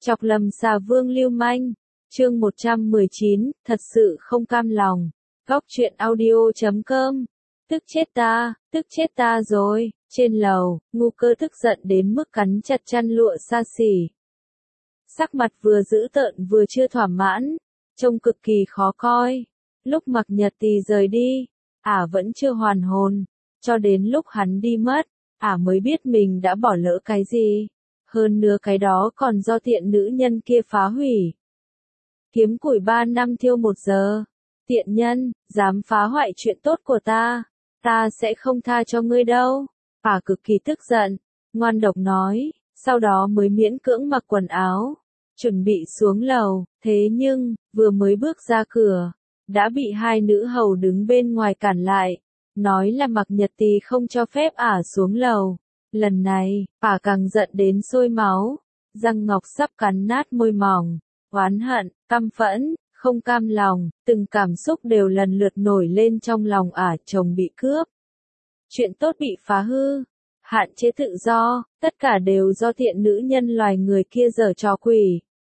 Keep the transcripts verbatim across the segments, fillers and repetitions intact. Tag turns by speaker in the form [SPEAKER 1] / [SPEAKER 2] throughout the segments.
[SPEAKER 1] Chọc lầm xà vương lưu manh. Chương một trăm mười chín, thật sự không cam lòng. Góc truyện audio chấm com. Tức chết ta, tức chết ta rồi. Trên lầu, Ngu Cơ tức giận đến mức cắn chặt chăn lụa xa xỉ. Sắc mặt vừa dữ tợn vừa chưa thỏa mãn, trông cực kỳ khó coi. Lúc Mặc Nhật Tì rời đi, ả vẫn chưa hoàn hồn, cho đến lúc hắn đi mất, ả mới biết mình đã bỏ lỡ cái gì. Hơn nữa cái đó còn do tiện nữ nhân kia phá hủy. Kiếm củi ba năm thiêu một giờ. Tiện nhân, dám phá hoại chuyện tốt của ta, ta sẽ không tha cho ngươi đâu. Ả cực kỳ tức giận, ngoan độc nói, sau đó mới miễn cưỡng mặc quần áo, chuẩn bị xuống lầu, thế nhưng, vừa mới bước ra cửa, đã bị hai nữ hầu đứng bên ngoài cản lại, nói là Mặc Nhật Tì không cho phép ả xuống lầu. Lần này, ả càng giận đến sôi máu, răng ngọc sắp cắn nát môi mỏng, oán hận, căm phẫn, không cam lòng, từng cảm xúc đều lần lượt nổi lên trong lòng ả. Chồng bị cướp, chuyện tốt bị phá hư, hạn chế tự do, tất cả đều do tiện nữ nhân loài người kia giở trò quỷ.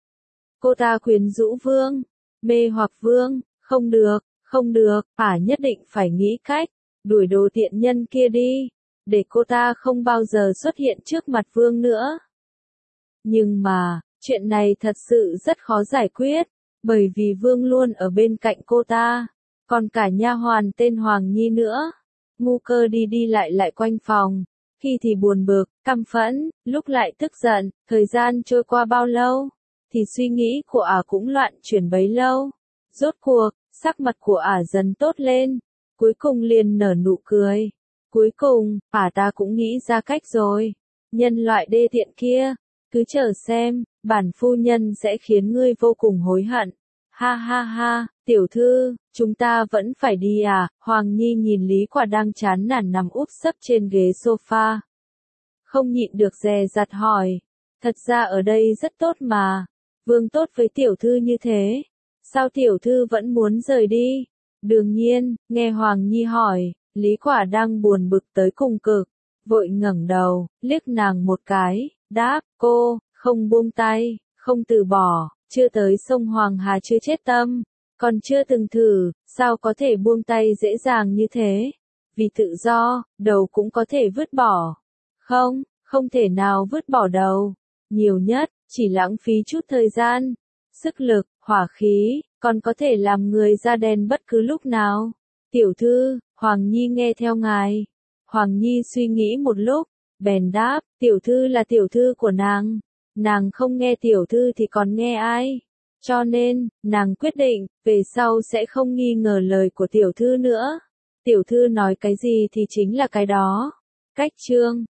[SPEAKER 1] Cô ta quyến rũ vương, mê hoặc vương, không được, không được, ả nhất định phải nghĩ cách, đuổi đồ tiện nhân kia đi, để cô ta không bao giờ xuất hiện trước mặt vương nữa. Nhưng mà, chuyện này thật sự rất khó giải quyết, bởi vì vương luôn ở bên cạnh cô ta, còn cả nha hoàn tên Hoàng Nhi nữa. Ngu Cơ đi đi lại lại quanh phòng, khi thì buồn bực, căm phẫn, lúc lại tức giận. Thời gian trôi qua bao lâu, thì suy nghĩ của ả cũng loạn chuyển bấy lâu. Rốt cuộc, sắc mặt của ả dần tốt lên, cuối cùng liền nở nụ cười. Cuối cùng, ả ta cũng nghĩ ra cách rồi. Nhân loại đê tiện kia, cứ chờ xem, bản phu nhân sẽ khiến ngươi vô cùng hối hận. Ha ha ha, tiểu thư, chúng ta vẫn phải đi à? Hoàng Nhi nhìn Lý Quả đang chán nản nằm úp sấp trên ghế sofa, không nhịn được dè dặt hỏi. Thật ra ở đây rất tốt mà, vương tốt với tiểu thư như thế, sao tiểu thư vẫn muốn rời đi? Đương nhiên, nghe Hoàng Nhi hỏi, Lý Quả đang buồn bực tới cùng cực, vội ngẩng đầu, liếc nàng một cái, đáp, cô, không buông tay, không từ bỏ, chưa tới sông Hoàng Hà chưa chết tâm, còn chưa từng thử, sao có thể buông tay dễ dàng như thế? Vì tự do, đầu cũng có thể vứt bỏ. Không, không thể nào vứt bỏ đầu, nhiều nhất, chỉ lãng phí chút thời gian, sức lực, hỏa khí, còn có thể làm người da đen bất cứ lúc nào. Tiểu thư, Hoàng Nhi nghe theo ngài. Hoàng Nhi suy nghĩ một lúc, bèn đáp, tiểu thư là tiểu thư của nàng, nàng không nghe tiểu thư thì còn nghe ai? Cho nên, nàng quyết định, về sau sẽ không nghi ngờ lời của tiểu thư nữa. Tiểu thư nói cái gì thì chính là cái đó. Cách chương